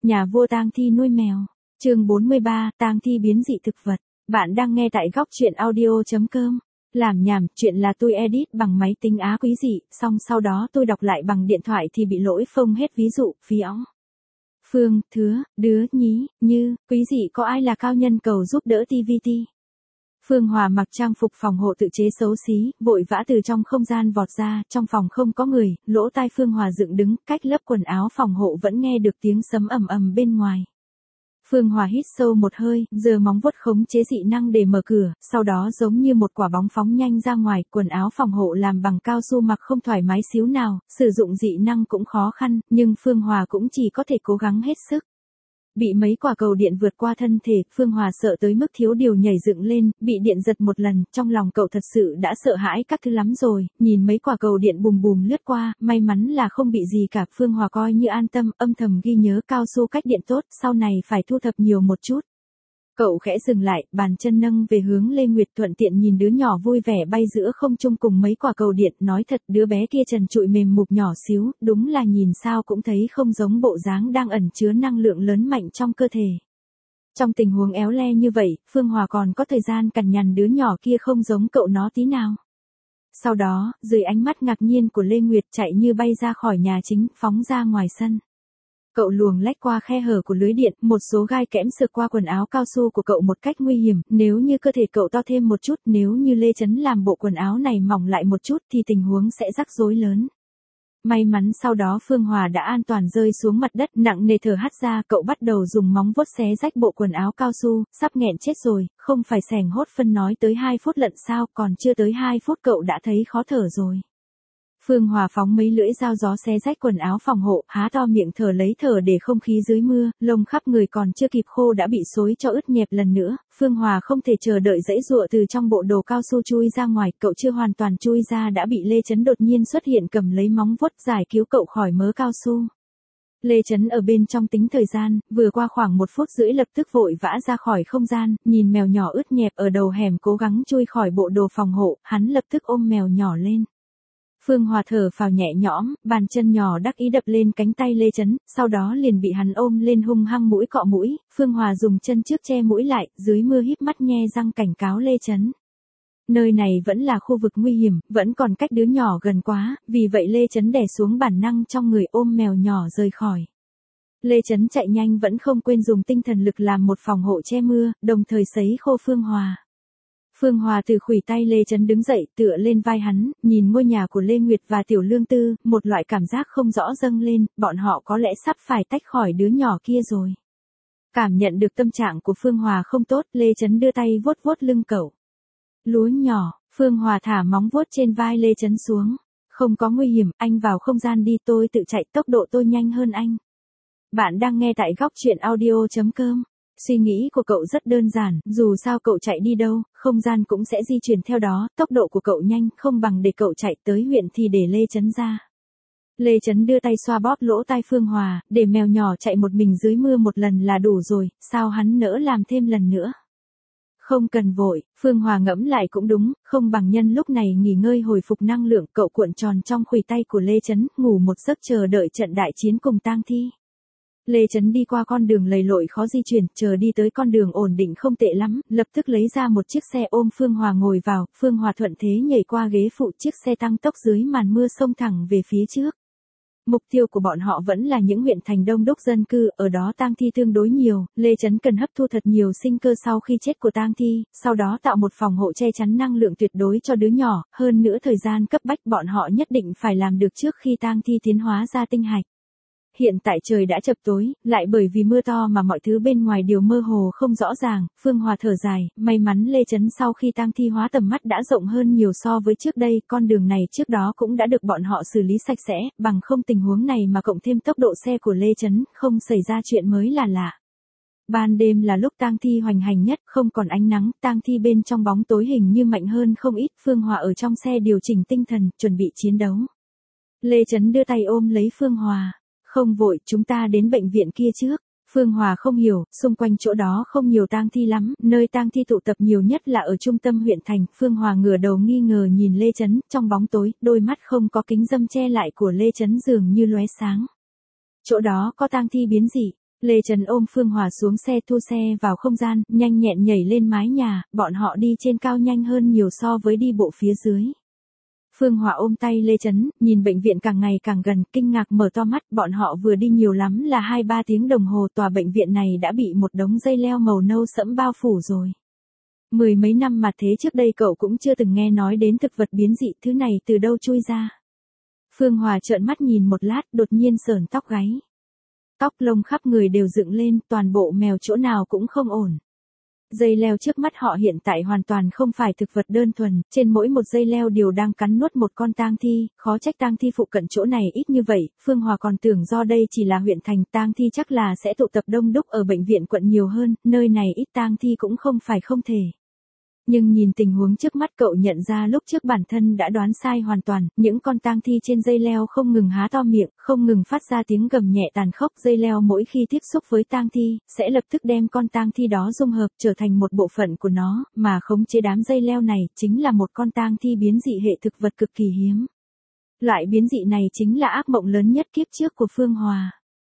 Nhà vua tang thi nuôi mèo. Chương 43, tang thi biến dị thực vật. Bạn đang nghe tại góc truyện audio.com. Làm nhảm, chuyện là tôi edit bằng máy tính Á quý dị, xong sau đó tôi đọc lại bằng điện thoại thì bị lỗi phông hết ví dụ, phí óng. Phương, Thứa, Đứa, Nhí, Như, quý dị có ai là cao nhân cầu giúp đỡ TVT. Phương Hòa mặc trang phục phòng hộ tự chế xấu xí, vội vã từ trong không gian vọt ra, trong phòng không có người, lỗ tai Phương Hòa dựng đứng, cách lớp quần áo phòng hộ vẫn nghe được tiếng sấm ầm ầm bên ngoài. Phương Hòa hít sâu một hơi, giơ móng vuốt khống chế dị năng để mở cửa, sau đó giống như một quả bóng phóng nhanh ra ngoài, quần áo phòng hộ làm bằng cao su mặc không thoải mái xíu nào, sử dụng dị năng cũng khó khăn, nhưng Phương Hòa cũng chỉ có thể cố gắng hết sức. Bị mấy quả cầu điện vượt qua thân thể, Phương Hòa sợ tới mức thiếu điều nhảy dựng lên, bị điện giật một lần, trong lòng cậu thật sự đã sợ hãi các thứ lắm rồi, nhìn mấy quả cầu điện bùm bùm lướt qua, may mắn là không bị gì cả, Phương Hòa coi như an tâm, âm thầm ghi nhớ cao su cách điện tốt, sau này phải thu thập nhiều một chút. Cậu khẽ dừng lại, bàn chân nâng về hướng Lê Nguyệt, thuận tiện nhìn đứa nhỏ vui vẻ bay giữa không trung cùng mấy quả cầu điện, nói thật đứa bé kia trần trụi mềm mục nhỏ xíu, đúng là nhìn sao cũng thấy không giống bộ dáng đang ẩn chứa năng lượng lớn mạnh trong cơ thể. Trong tình huống éo le như vậy, Phương Hòa còn có thời gian cằn nhằn đứa nhỏ kia không giống cậu nó tí nào. Sau đó, dưới ánh mắt ngạc nhiên của Lê Nguyệt chạy như bay ra khỏi nhà chính, phóng ra ngoài sân. Cậu luồng lách qua khe hở của lưới điện, một số gai kẽm sượt qua quần áo cao su của cậu một cách nguy hiểm, nếu như cơ thể cậu to thêm một chút, nếu như Lê Chấn làm bộ quần áo này mỏng lại một chút thì tình huống sẽ rắc rối lớn. May mắn sau đó Phương Hòa đã an toàn rơi xuống mặt đất, nặng nề thở hắt ra, cậu bắt đầu dùng móng vuốt xé rách bộ quần áo cao su, sắp nghẹn chết rồi, không phải sẻng hốt phân nói tới 2 phút lận sao, còn chưa tới 2 phút cậu đã thấy khó thở rồi. Phương Hòa phóng mấy lưỡi dao gió xé rách quần áo phòng hộ, há to miệng thở lấy thở để không khí dưới mưa, lông khắp người còn chưa kịp khô đã bị xối cho ướt nhẹp lần nữa. Phương Hòa không thể chờ đợi giãy giụa từ trong bộ đồ cao su chui ra ngoài, cậu chưa hoàn toàn chui ra đã bị Lê Chấn đột nhiên xuất hiện cầm lấy móng vuốt giải cứu cậu khỏi mớ cao su. Lê Chấn ở bên trong tính thời gian, vừa qua khoảng 1 phút rưỡi lập tức vội vã ra khỏi không gian, nhìn mèo nhỏ ướt nhẹp ở đầu hẻm cố gắng chui khỏi bộ đồ phòng hộ, hắn lập tức ôm mèo nhỏ lên. Phương Hòa thở phào nhẹ nhõm, bàn chân nhỏ đắc ý đập lên cánh tay Lê Chấn, sau đó liền bị hắn ôm lên hung hăng mũi cọ mũi, Phương Hòa dùng chân trước che mũi lại, dưới mưa híp mắt nhe răng cảnh cáo Lê Chấn. Nơi này vẫn là khu vực nguy hiểm, vẫn còn cách đứa nhỏ gần quá, vì vậy Lê Chấn đè xuống bản năng trong người ôm mèo nhỏ rời khỏi. Lê Chấn chạy nhanh vẫn không quên dùng tinh thần lực làm một phòng hộ che mưa, đồng thời sấy khô Phương Hòa. Phương Hòa từ khuỷu tay Lê Chấn đứng dậy, tựa lên vai hắn, nhìn ngôi nhà của Lê Nguyệt và Tiểu Lương Tư, một loại cảm giác không rõ dâng lên, bọn họ có lẽ sắp phải tách khỏi đứa nhỏ kia rồi. Cảm nhận được tâm trạng của Phương Hòa không tốt, Lê Chấn đưa tay vuốt vuốt lưng cậu. Lúa nhỏ, Phương Hòa thả móng vuốt trên vai Lê Chấn xuống. Không có nguy hiểm, anh vào không gian đi, tôi tự chạy, tốc độ tôi nhanh hơn anh. Bạn đang nghe tại góc truyện audio.com. Suy nghĩ của cậu rất đơn giản, dù sao cậu chạy đi đâu, không gian cũng sẽ di chuyển theo đó, tốc độ của cậu nhanh, không bằng để cậu chạy tới huyện thì để Lê Chấn ra. Lê Chấn đưa tay xoa bóp lỗ tai Phương Hòa, để mèo nhỏ chạy một mình dưới mưa một lần là đủ rồi, sao hắn nỡ làm thêm lần nữa. Không cần vội, Phương Hòa ngẫm lại cũng đúng, không bằng nhân lúc này nghỉ ngơi hồi phục năng lượng, cậu cuộn tròn trong khuỷu tay của Lê Chấn, ngủ một giấc chờ đợi trận đại chiến cùng tang thi. Lê Chấn đi qua con đường lầy lội khó di chuyển, chờ đi tới con đường ổn định không tệ lắm, lập tức lấy ra một chiếc xe ôm Phương Hòa ngồi vào, Phương Hòa thuận thế nhảy qua ghế phụ, chiếc xe tăng tốc dưới màn mưa xông thẳng về phía trước. Mục tiêu của bọn họ vẫn là những huyện thành đông đúc dân cư, ở đó tang thi tương đối nhiều, Lê Chấn cần hấp thu thật nhiều sinh cơ sau khi chết của tang thi, sau đó tạo một phòng hộ che chắn năng lượng tuyệt đối cho đứa nhỏ, hơn nữa thời gian cấp bách bọn họ nhất định phải làm được trước khi tang thi tiến hóa ra tinh hạch. Hiện tại trời đã chập tối, lại bởi vì mưa to mà mọi thứ bên ngoài đều mơ hồ không rõ ràng, Phương Hòa thở dài, may mắn Lê Chấn sau khi tang thi hóa tầm mắt đã rộng hơn nhiều so với trước đây, con đường này trước đó cũng đã được bọn họ xử lý sạch sẽ, bằng không tình huống này mà cộng thêm tốc độ xe của Lê Chấn, không xảy ra chuyện mới là lạ. Ban đêm là lúc tang thi hoành hành nhất, không còn ánh nắng, tang thi bên trong bóng tối hình như mạnh hơn không ít, Phương Hòa ở trong xe điều chỉnh tinh thần, chuẩn bị chiến đấu. Lê Chấn đưa tay ôm lấy Phương Hòa. Không vội, chúng ta đến bệnh viện kia trước. Phương Hòa không hiểu, xung quanh chỗ đó không nhiều tang thi lắm, nơi tang thi tụ tập nhiều nhất là ở trung tâm huyện thành. Phương Hòa ngửa đầu nghi ngờ nhìn Lê Chấn, trong bóng tối, đôi mắt không có kính râm che lại của Lê Chấn dường như lóe sáng. Chỗ đó có tang thi biến dị. Lê Trấn ôm Phương Hòa xuống xe thu xe vào không gian, nhanh nhẹn nhảy lên mái nhà, bọn họ đi trên cao nhanh hơn nhiều so với đi bộ phía dưới. Phương Hòa ôm tay Lê Trấn, nhìn bệnh viện càng ngày càng gần, kinh ngạc mở to mắt, bọn họ vừa đi nhiều lắm là 2-3 tiếng đồng hồ, tòa bệnh viện này đã bị một đống dây leo màu nâu sẫm bao phủ rồi. Mười mấy năm mà thế trước đây cậu cũng chưa từng nghe nói đến thực vật biến dị, thứ này từ đâu chui ra. Phương Hòa trợn mắt nhìn một lát, đột nhiên sởn tóc gáy. Tóc lông khắp người đều dựng lên, toàn bộ mèo chỗ nào cũng không ổn. Dây leo trước mắt họ hiện tại hoàn toàn không phải thực vật đơn thuần, trên mỗi một dây leo đều đang cắn nuốt một con tang thi, khó trách tang thi phụ cận chỗ này ít như vậy. Phương Hòa còn tưởng do đây chỉ là huyện thành, tang thi chắc là sẽ tụ tập đông đúc ở bệnh viện quận nhiều hơn, nơi này ít tang thi cũng không phải không thể. Nhưng nhìn tình huống trước mắt cậu nhận ra lúc trước bản thân đã đoán sai hoàn toàn, những con tang thi trên dây leo không ngừng há to miệng, không ngừng phát ra tiếng gầm nhẹ tàn khốc, dây leo mỗi khi tiếp xúc với tang thi, sẽ lập tức đem con tang thi đó dung hợp trở thành một bộ phận của nó, mà khống chế đám dây leo này chính là một con tang thi biến dị hệ thực vật cực kỳ hiếm. Loại biến dị này chính là ác mộng lớn nhất kiếp trước của Phương Hòa.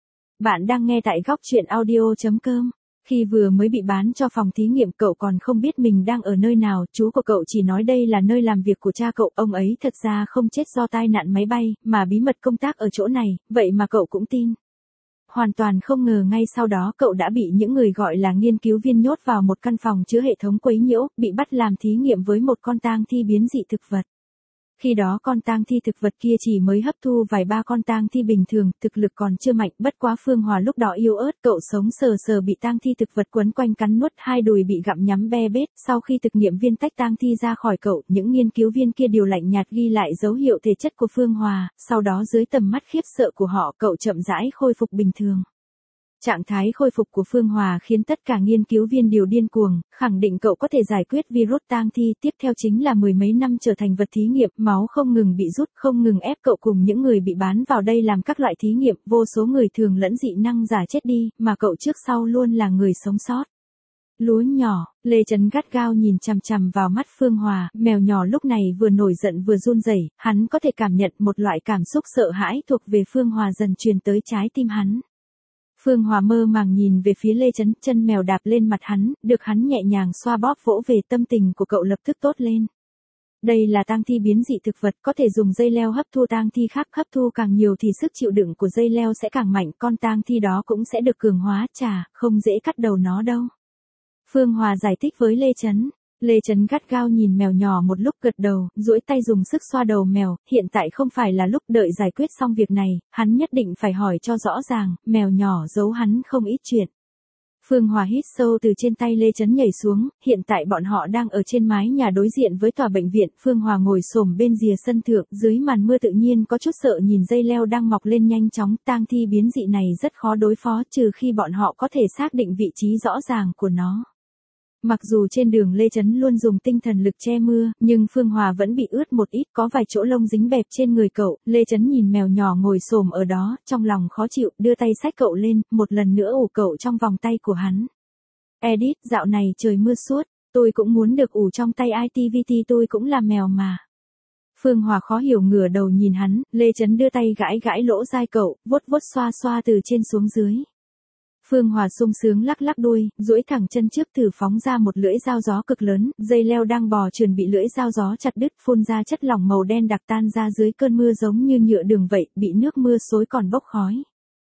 Bạn đang nghe tại góc truyện audio.com. Khi vừa mới bị bán cho phòng thí nghiệm cậu còn không biết mình đang ở nơi nào, chú của cậu chỉ nói đây là nơi làm việc của cha cậu, ông ấy thật ra không chết do tai nạn máy bay, mà bí mật công tác ở chỗ này, vậy mà cậu cũng tin. Hoàn toàn không ngờ ngay sau đó cậu đã bị những người gọi là nghiên cứu viên nhốt vào một căn phòng chứa hệ thống quấy nhiễu, bị bắt làm thí nghiệm với một con tang thi biến dị thực vật. Khi đó con tang thi thực vật kia chỉ mới hấp thu vài ba con tang thi bình thường, thực lực còn chưa mạnh, bất quá Phương Hòa lúc đó yếu ớt, cậu sống sờ sờ bị tang thi thực vật quấn quanh cắn nuốt, hai đùi bị gặm nhắm be bết, sau khi thực nghiệm viên tách tang thi ra khỏi cậu, những nghiên cứu viên kia đều lạnh nhạt ghi lại dấu hiệu thể chất của Phương Hòa, sau đó dưới tầm mắt khiếp sợ của họ, cậu chậm rãi khôi phục bình thường. Trạng thái khôi phục của Phương Hòa khiến tất cả nghiên cứu viên đều điên cuồng, khẳng định cậu có thể giải quyết virus tang thi, tiếp theo chính là mười mấy năm trở thành vật thí nghiệm, máu không ngừng bị rút, không ngừng ép cậu cùng những người bị bán vào đây làm các loại thí nghiệm, vô số người thường lẫn dị năng giả chết đi, mà cậu trước sau luôn là người sống sót. Lúa nhỏ, Lê Trấn gắt gao nhìn chằm chằm vào mắt Phương Hòa, mèo nhỏ lúc này vừa nổi giận vừa run rẩy, hắn có thể cảm nhận một loại cảm xúc sợ hãi thuộc về Phương Hòa dần truyền tới trái tim hắn. Phương Hòa mơ màng nhìn về phía Lê Trấn, chân mèo đạp lên mặt hắn, được hắn nhẹ nhàng xoa bóp vỗ về, tâm tình của cậu lập tức tốt lên. Đây là tang thi biến dị thực vật, có thể dùng dây leo hấp thu tang thi khác, hấp thu càng nhiều thì sức chịu đựng của dây leo sẽ càng mạnh, con tang thi đó cũng sẽ được cường hóa, không dễ cắt đầu nó đâu. Phương Hòa giải thích với Lê Trấn. Lê Trấn gắt gao nhìn mèo nhỏ một lúc gật đầu, duỗi tay dùng sức xoa đầu mèo, hiện tại không phải là lúc đợi giải quyết xong việc này, hắn nhất định phải hỏi cho rõ ràng, mèo nhỏ giấu hắn không ít chuyện. Phương Hòa hít sâu từ trên tay Lê Trấn nhảy xuống, hiện tại bọn họ đang ở trên mái nhà đối diện với tòa bệnh viện, Phương Hòa ngồi xổm bên rìa sân thượng, dưới màn mưa tự nhiên có chút sợ nhìn dây leo đang mọc lên nhanh chóng, tang thi biến dị này rất khó đối phó trừ khi bọn họ có thể xác định vị trí rõ ràng của nó. Mặc dù trên đường Lê Trấn luôn dùng tinh thần lực che mưa, nhưng Phương Hòa vẫn bị ướt một ít, có vài chỗ lông dính bẹp trên người cậu. Lê Trấn nhìn mèo nhỏ ngồi xổm ở đó, trong lòng khó chịu, đưa tay xách cậu lên, một lần nữa ủ cậu trong vòng tay của hắn. Edit, dạo này trời mưa suốt, tôi cũng muốn được ủ trong tay ITVT, tôi cũng là mèo mà. Phương Hòa khó hiểu ngửa đầu nhìn hắn, Lê Trấn đưa tay gãi gãi lỗ tai cậu, vuốt vuốt xoa xoa từ trên xuống dưới. Phương Hòa sung sướng lắc lắc đuôi, duỗi thẳng chân trước thử phóng ra một lưỡi dao gió cực lớn, dây leo đang bò trườn bị lưỡi dao gió chặt đứt, phun ra chất lỏng màu đen đặc tan ra dưới cơn mưa giống như nhựa đường vậy, bị nước mưa xối còn bốc khói.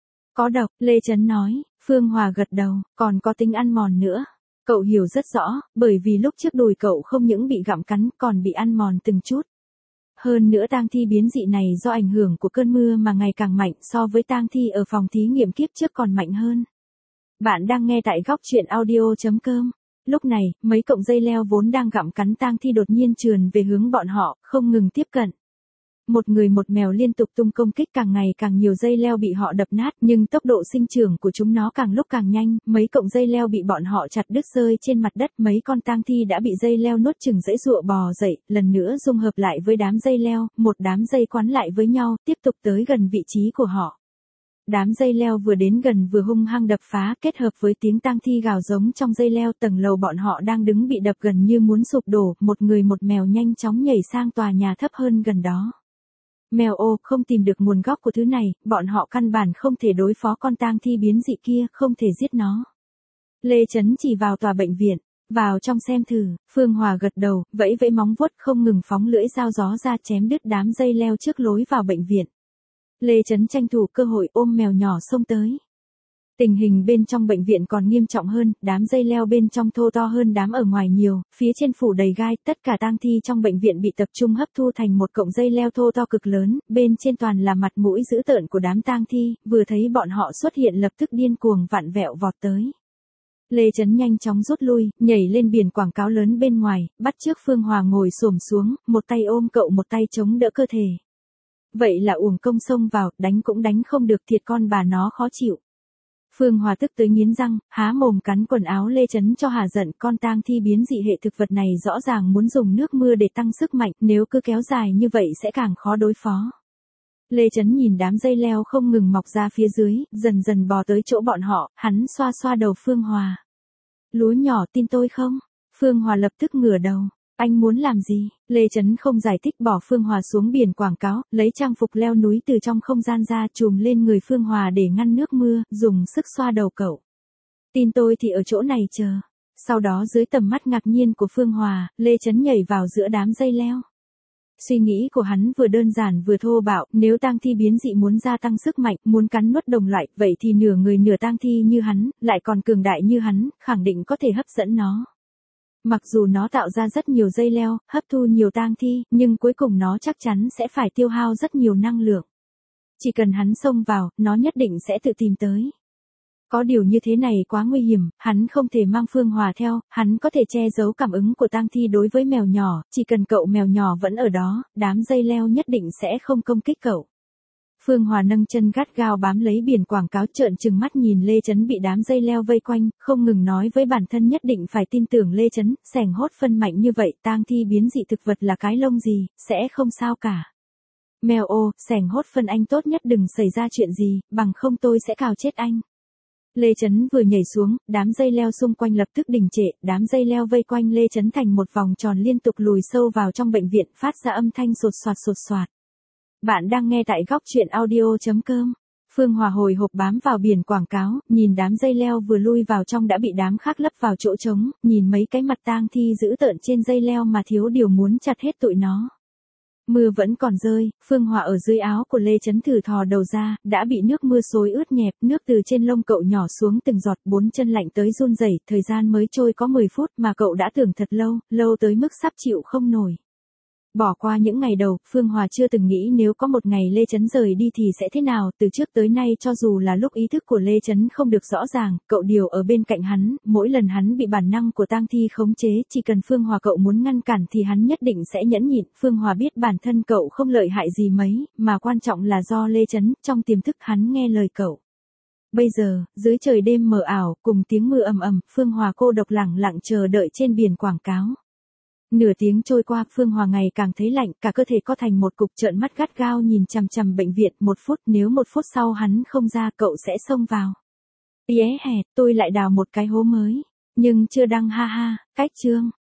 Có độc, Lê Trấn nói. Phương Hòa gật đầu, còn có tính ăn mòn nữa. Cậu hiểu rất rõ, bởi vì lúc trước đùi cậu không những bị gặm cắn còn bị ăn mòn từng chút. Hơn nữa tang thi biến dị này do ảnh hưởng của cơn mưa mà ngày càng mạnh, so với tang thi ở phòng thí nghiệm kiếp trước còn mạnh hơn. Bạn đang nghe tại góc truyện audio.com. Lúc này, mấy cọng dây leo vốn đang gặm cắn tang thi đột nhiên trườn về hướng bọn họ, không ngừng tiếp cận. Một người một mèo liên tục tung công kích, càng ngày càng nhiều dây leo bị họ đập nát, nhưng tốc độ sinh trưởng của chúng nó càng lúc càng nhanh, mấy cọng dây leo bị bọn họ chặt đứt rơi trên mặt đất, mấy con tang thi đã bị dây leo nuốt chửng giãy giụa bò dậy, lần nữa dung hợp lại với đám dây leo, một đám dây quấn lại với nhau, tiếp tục tới gần vị trí của họ. Đám dây leo vừa đến gần vừa hung hăng đập phá, kết hợp với tiếng tang thi gào giống trong dây leo, tầng lầu bọn họ đang đứng bị đập gần như muốn sụp đổ, một người một mèo nhanh chóng nhảy sang tòa nhà thấp hơn gần đó. Mèo ô, không tìm được nguồn gốc của thứ này, bọn họ căn bản không thể đối phó con tang thi biến dị kia, không thể giết nó. Lê Chấn chỉ vào tòa bệnh viện, vào trong xem thử, Phương Hòa gật đầu, vẫy vẫy móng vuốt không ngừng phóng lưỡi dao gió ra chém đứt đám dây leo trước lối vào bệnh viện. Lê Chấn tranh thủ cơ hội ôm mèo nhỏ xông tới. Tình hình bên trong bệnh viện còn nghiêm trọng hơn, đám dây leo bên trong thô to hơn đám ở ngoài nhiều, phía trên phủ đầy gai, tất cả tang thi trong bệnh viện bị tập trung hấp thu thành một cọng dây leo thô to cực lớn, bên trên toàn là mặt mũi dữ tợn của đám tang thi, vừa thấy bọn họ xuất hiện lập tức điên cuồng vặn vẹo vọt tới. Lê Chấn nhanh chóng rút lui, nhảy lên biển quảng cáo lớn bên ngoài, bắt trước Phương Hòa ngồi xổm xuống, một tay ôm cậu một tay chống đỡ cơ thể. Vậy là uổng công xông vào, đánh cũng đánh không được, thiệt con bà nó khó chịu. Phương Hòa tức tới nghiến răng, há mồm cắn quần áo Lê Chấn cho hà giận, con tang thi biến dị hệ thực vật này rõ ràng muốn dùng nước mưa để tăng sức mạnh, nếu cứ kéo dài như vậy sẽ càng khó đối phó. Lê Chấn nhìn đám dây leo không ngừng mọc ra phía dưới, dần dần bò tới chỗ bọn họ, hắn xoa xoa đầu Phương Hòa. Lúa nhỏ, tin tôi không? Phương Hòa lập tức ngửa đầu. Anh muốn làm gì? Lê Chấn không giải thích, bỏ Phương Hòa xuống biển quảng cáo, lấy trang phục leo núi từ trong không gian ra chùm lên người Phương Hòa để ngăn nước mưa, dùng sức xoa đầu cậu. Tin tôi thì ở chỗ này chờ. Sau đó dưới tầm mắt ngạc nhiên của Phương Hòa, Lê Chấn nhảy vào giữa đám dây leo. Suy nghĩ của hắn vừa đơn giản vừa thô bạo, nếu tang thi biến dị muốn gia tăng sức mạnh, muốn cắn nuốt đồng loại, vậy thì nửa người nửa tang thi như hắn, lại còn cường đại như hắn, khẳng định có thể hấp dẫn nó. Mặc dù nó tạo ra rất nhiều dây leo, hấp thu nhiều tang thi, nhưng cuối cùng nó chắc chắn sẽ phải tiêu hao rất nhiều năng lượng. Chỉ cần hắn xông vào, nó nhất định sẽ tự tìm tới. Có điều như thế này quá nguy hiểm, hắn không thể mang Phương Hòa theo, hắn có thể che giấu cảm ứng của tang thi đối với mèo nhỏ, chỉ cần cậu mèo nhỏ vẫn ở đó, đám dây leo nhất định sẽ không công kích cậu. Phương Hòa nâng chân gắt gao bám lấy biển quảng cáo, trợn trừng mắt nhìn Lê Chấn bị đám dây leo vây quanh, không ngừng nói với bản thân nhất định phải tin tưởng Lê Chấn, sẻng hốt phân mạnh như vậy, tang thi biến dị thực vật là cái lông gì, sẽ không sao cả. Mèo ô, sẻng hốt phân anh tốt nhất đừng xảy ra chuyện gì, bằng không tôi sẽ cào chết anh. Lê Chấn vừa nhảy xuống, đám dây leo xung quanh lập tức đình trệ, đám dây leo vây quanh Lê Chấn thành một vòng tròn liên tục lùi sâu vào trong bệnh viện, phát ra âm thanh sột soạt. Bạn đang nghe tại góc truyện audio.com. Phương Hòa hồi hộp bám vào biển quảng cáo, nhìn đám dây leo vừa lui vào trong đã bị đám khác lấp vào chỗ trống, nhìn mấy cái mặt tang thi dữ tợn trên dây leo mà thiếu điều muốn chặt hết tụi nó. Mưa vẫn còn rơi, Phương Hòa ở dưới áo của Lê Chấn thử thò đầu ra, đã bị nước mưa xối ướt nhẹp, nước từ trên lông cậu nhỏ xuống từng giọt, bốn chân lạnh tới run rẩy, thời gian mới trôi có 10 phút mà cậu đã tưởng thật lâu, lâu tới mức sắp chịu không nổi. Bỏ qua những ngày đầu, Phương Hòa chưa từng nghĩ nếu có một ngày Lê Chấn rời đi thì sẽ thế nào, từ trước tới nay cho dù là lúc ý thức của Lê Chấn không được rõ ràng, cậu điều ở bên cạnh hắn, mỗi lần hắn bị bản năng của tang thi khống chế, chỉ cần Phương Hòa cậu muốn ngăn cản thì hắn nhất định sẽ nhẫn nhịn, Phương Hòa biết bản thân cậu không lợi hại gì mấy, mà quan trọng là do Lê Chấn, trong tiềm thức hắn nghe lời cậu. Bây giờ, dưới trời đêm mờ ảo, cùng tiếng mưa ầm ầm, Phương Hòa cô độc lẳng lặng chờ đợi trên biển quảng cáo. Nửa tiếng trôi qua, Phương Hòa ngày càng thấy lạnh, cả cơ thể co thành một cục, trợn mắt gắt gao nhìn chằm chằm bệnh viện, 1 phút, nếu 1 phút sau hắn không ra cậu sẽ xông vào. Hè, tôi lại đào một cái hố mới, nhưng chưa đăng ha ha, cách chương.